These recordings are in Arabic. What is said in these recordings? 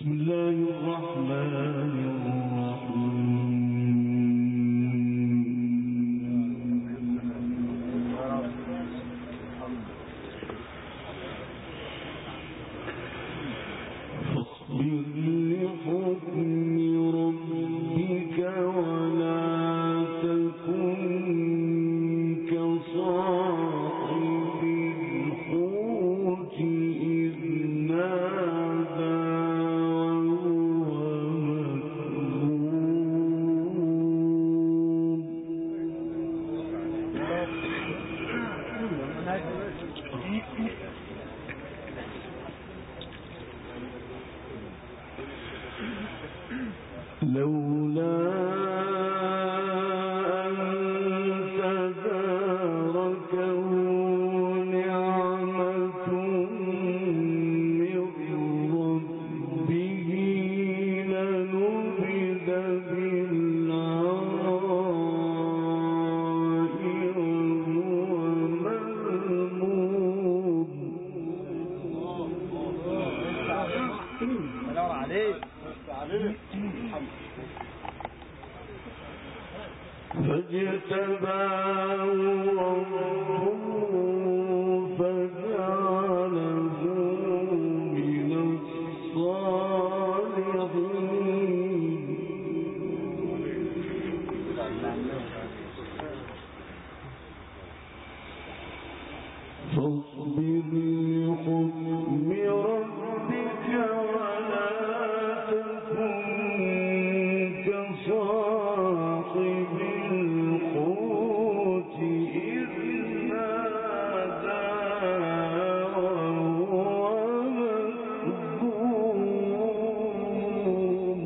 بسم الله الرحمن الرحيم فاصبر لحكم ربك ولا تكن كصاحب الحوت إذ نادى لولا أن تداركه نعمة من ربه لنبذ بالعراء وهو مذموم. سلام عليك. فاجتباه ربه فجعله من الصالحين. فاصبر لحكم ربك ولا تكن كصاحب الحوت إذ نادى وهو مكظوم.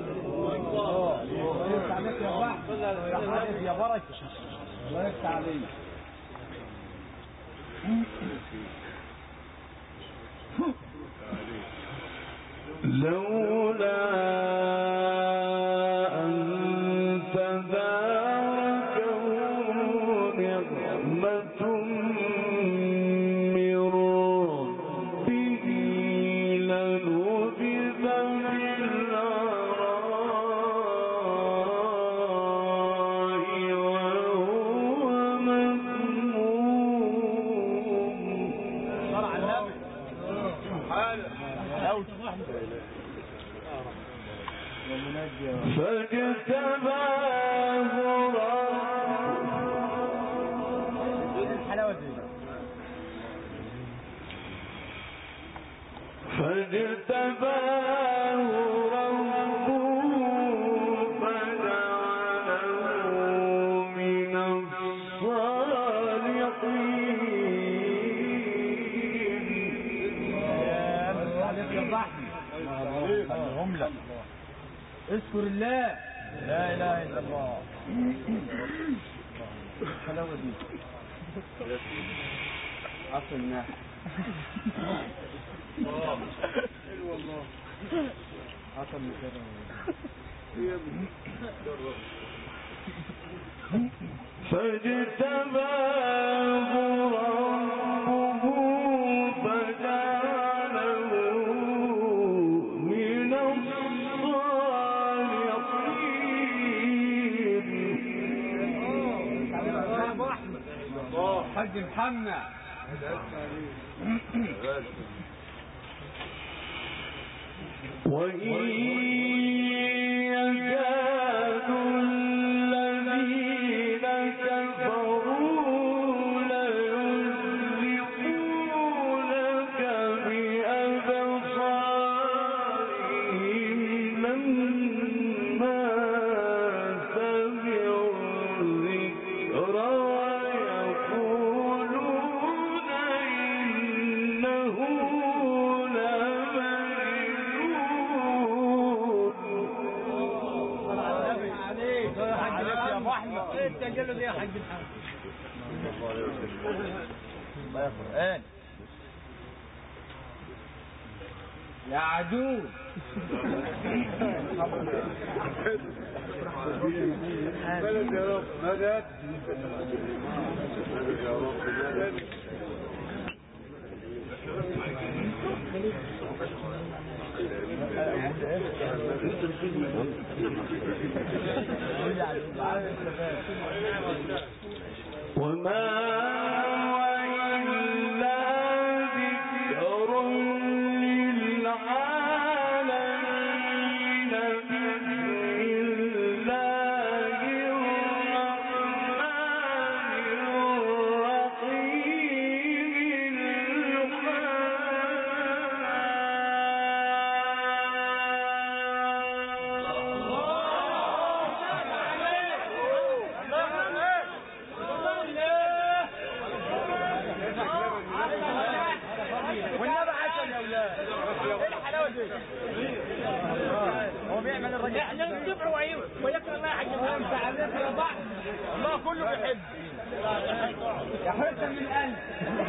يا بركة الله يفتح عليك. لولا أن تداركه نعمة من ربه لنبذ بالعراء وهو مذموم. شرع النبي فاجتباه ربه فجعله من الصالحين. اذكر الله لا اله الا الله. الحلاوه دي عصر الناس. حلو والله. عصر الناس فاجتباه ربه فجعله من الصالحين. حاج محمد وإن يكاد الذين كفروا ليزلقونك بأبصارهم لما سمعوا الذكر ويقولون إنه التجلد دي يا حاج محمد. الله يا قرآن يا عدو. مدد يا رب مدد. مدد يا رب مدد. وما إلا ذكر للعالمين بسم الله الرحمن الرحيم والنبي عسل يا ولاد. ايه الحلاوه دي؟ هو بيعمل الرجل. احنا نكبر وعيون ولكن الله يحجبها. انت عارف يا بعض الله كله بيحب. يا حسن من القلب.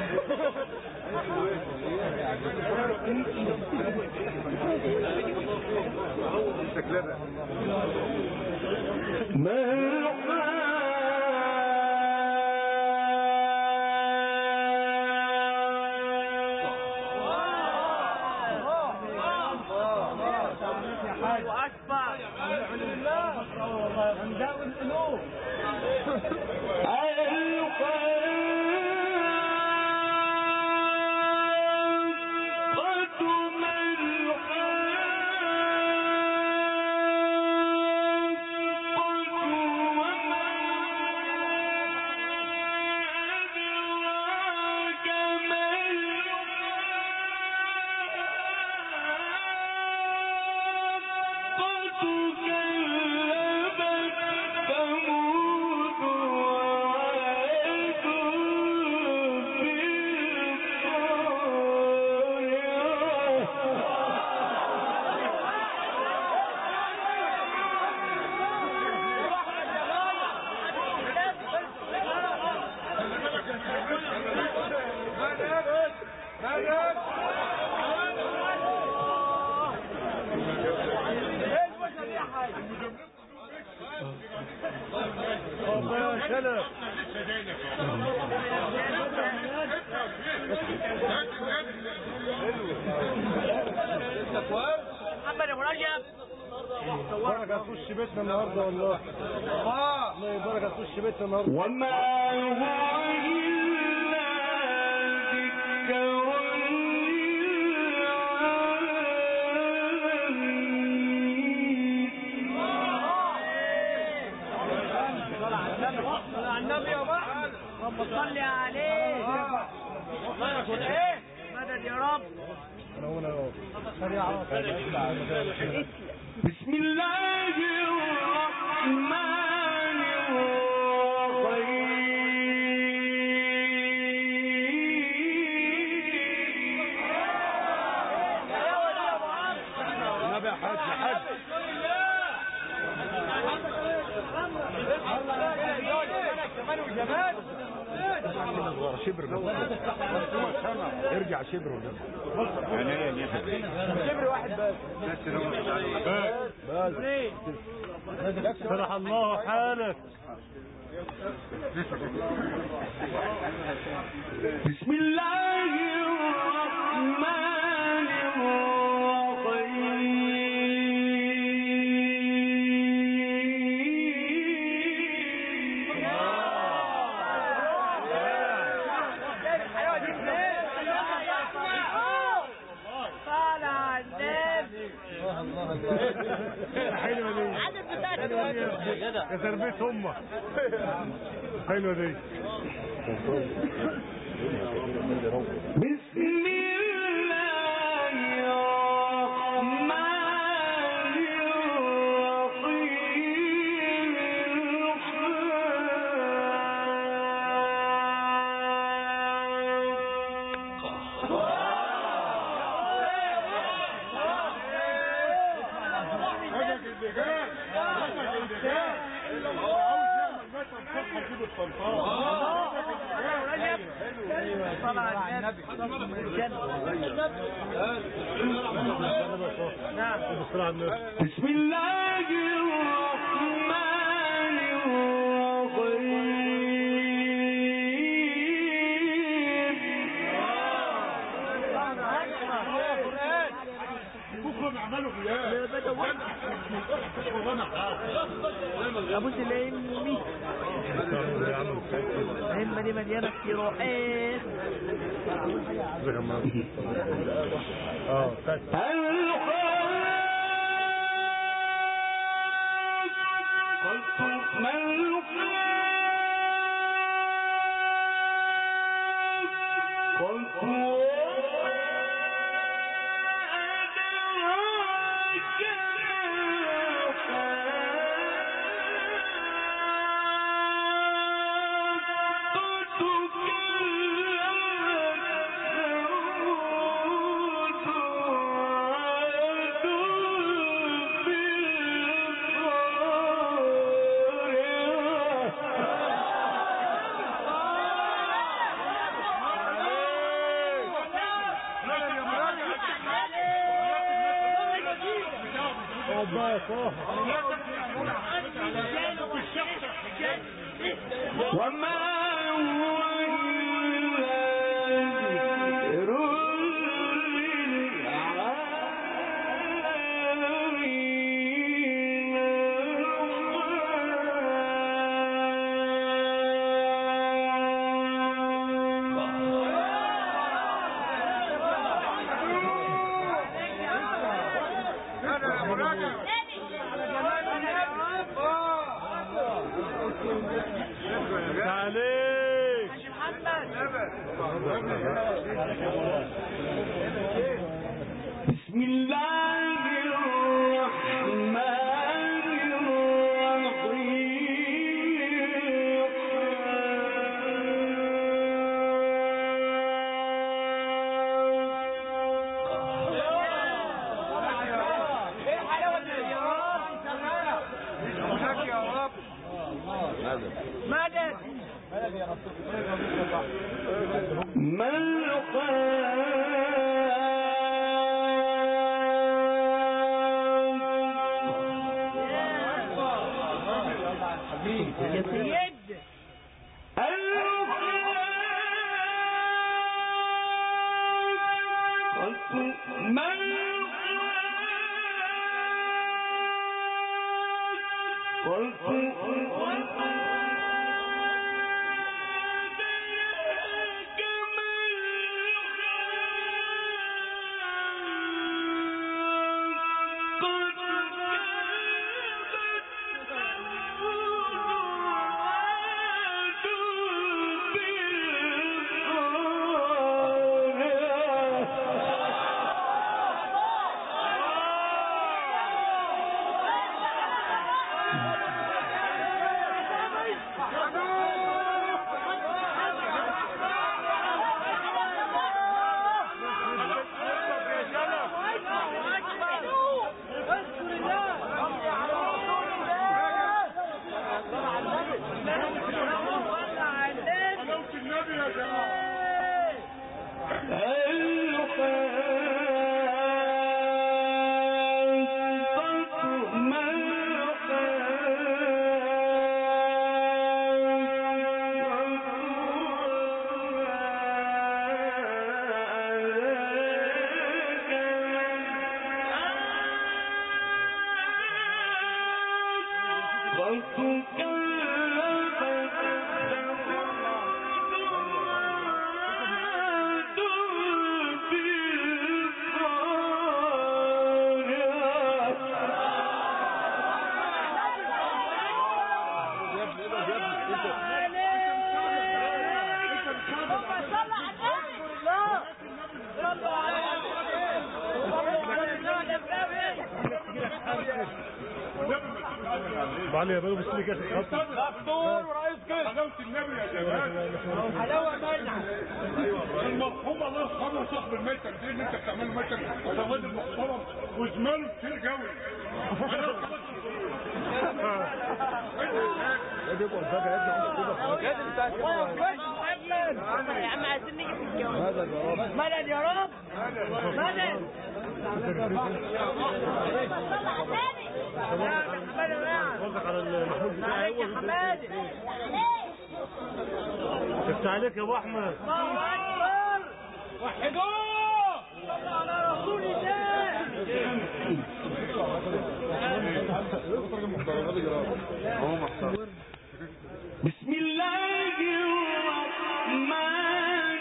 محمد ابو رجب بركة هتخش بيتنا النهارده والله. الله يبارك هتخش بيتنا النهارده. وما هو إلا ذكر صل على النبي يا بعض. رب صل عليه. مدد يا رب. بسم الله الرحمن الرحيم. النبي يا حاج يا حاج. شبر ارجع شبر شبر واحد بس فرح الله حالك. بسم الله الرحمن حلوة دي. يا تربية امك. حلوة دي. بسم الله الرحمن بسم الله الرحمن الرحيم. نعمله فيها ابوس الامي الهمه دي مليانه كيروحات وما هو بسم الله الرحمن علي يا بابا بس لي كاس الخط دكتور ورئيس كده حلاوه النبي يا جماعه حلاوه مانعه ايوه المرحوم الله يرحمه صاحب الميتم دي اللي انت بتعمله ميتم ده راجل محترم وزماله كتير قوي ادي يبقى فجاه محمد يا عم عايزين نيجي في الجو مدد يا رب مدد عليك يا حماد شفت عليك يا ابو احمد الله اكبر وحدوه صلوا على رسول الله بسم الله الرحمن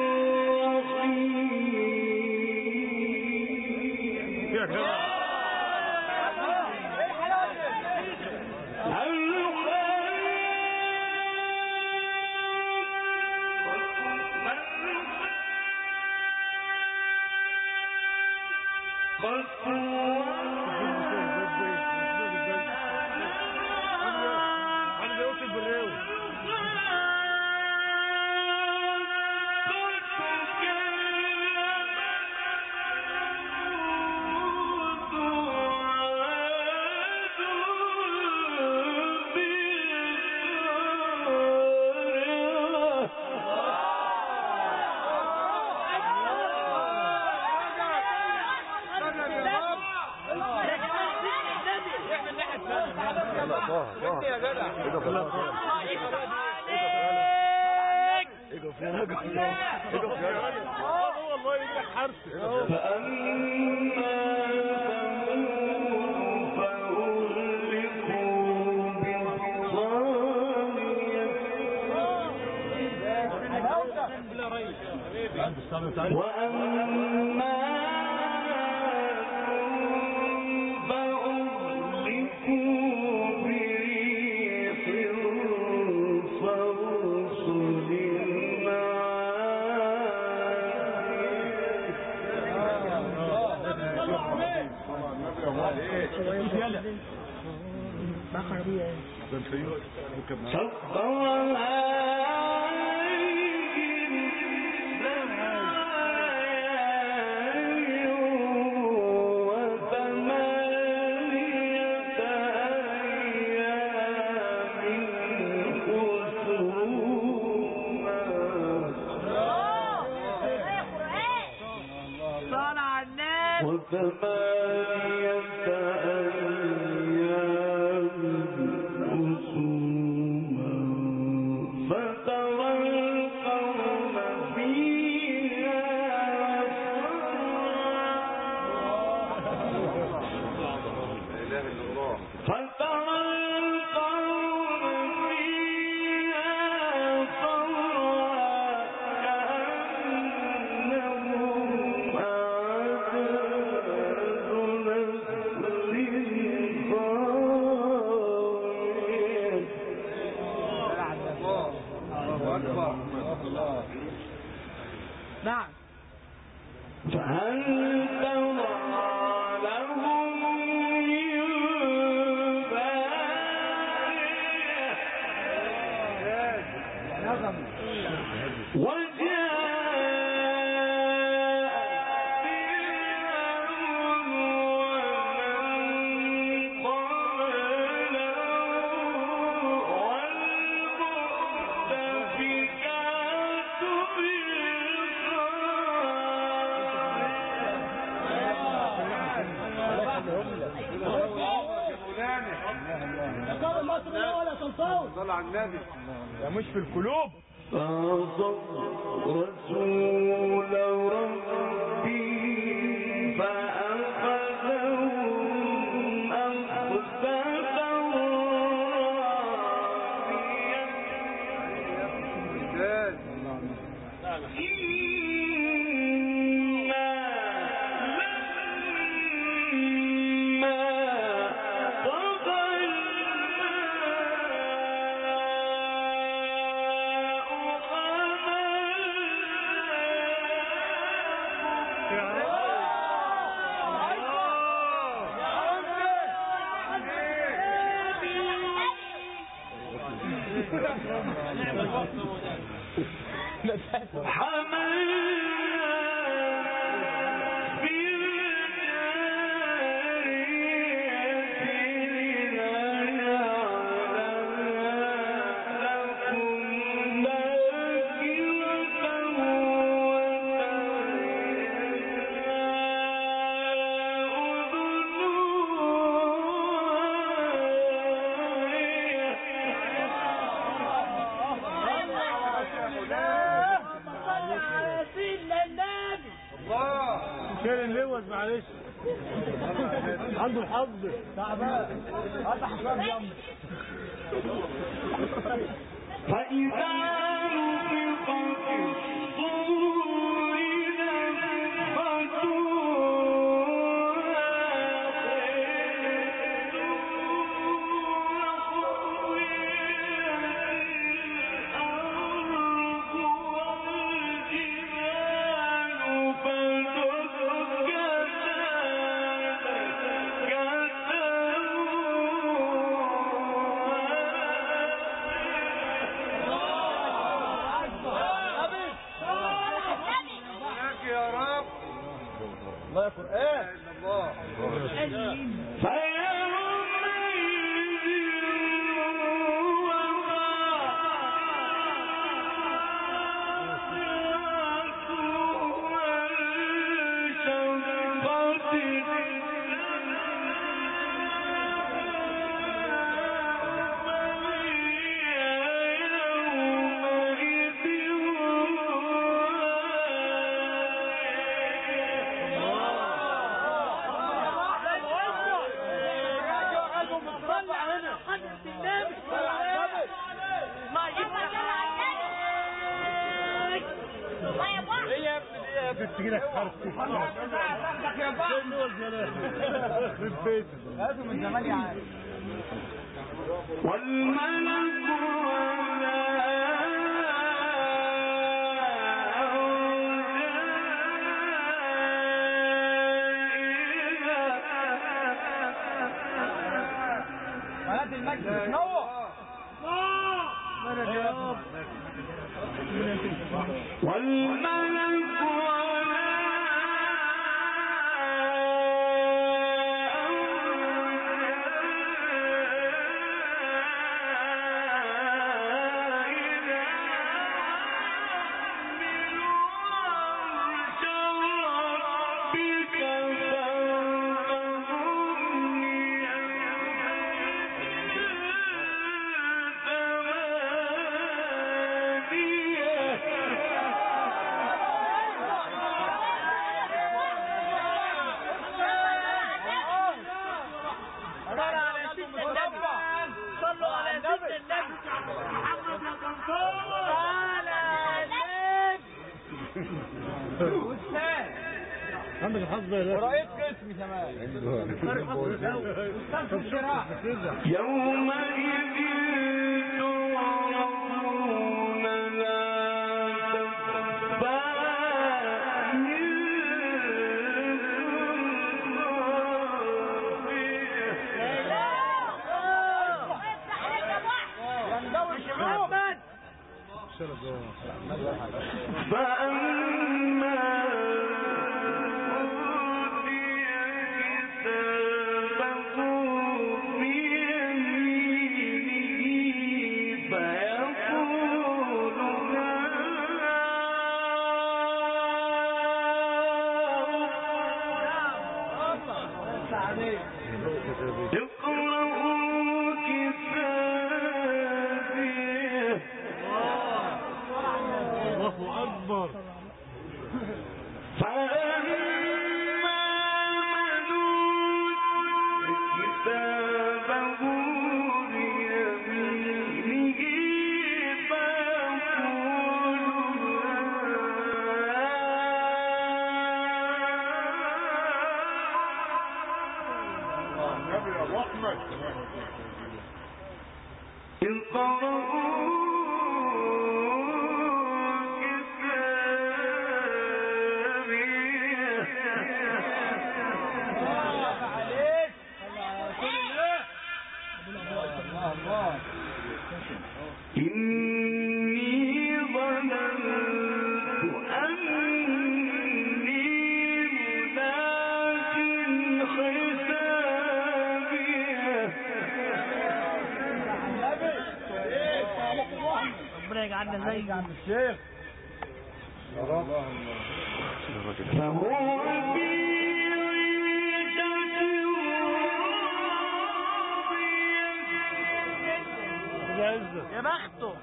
صلى على النبي يا مش في القلوب. رسول ربي فأخذهم أخذة شيل اللوز معلش. عنده الحظ تعبان هذا حساب جنب فإذا نفخ في الصور نفخة الله يقول ايه الله تجيلك حرف يا هاتوا من زمان يا عارف والملك بنات المجد نور والملك عندك الحظ ورئيس قسم كمان يومئذ تعرضون لا تخفى فأما زي عم الشيخ فهو يا بخته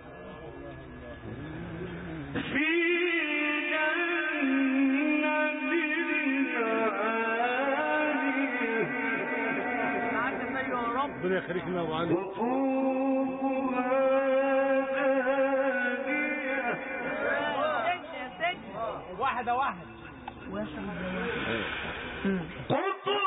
في جنة ربنا يخليك لنا ابو علي. واحدة واحد قطوفها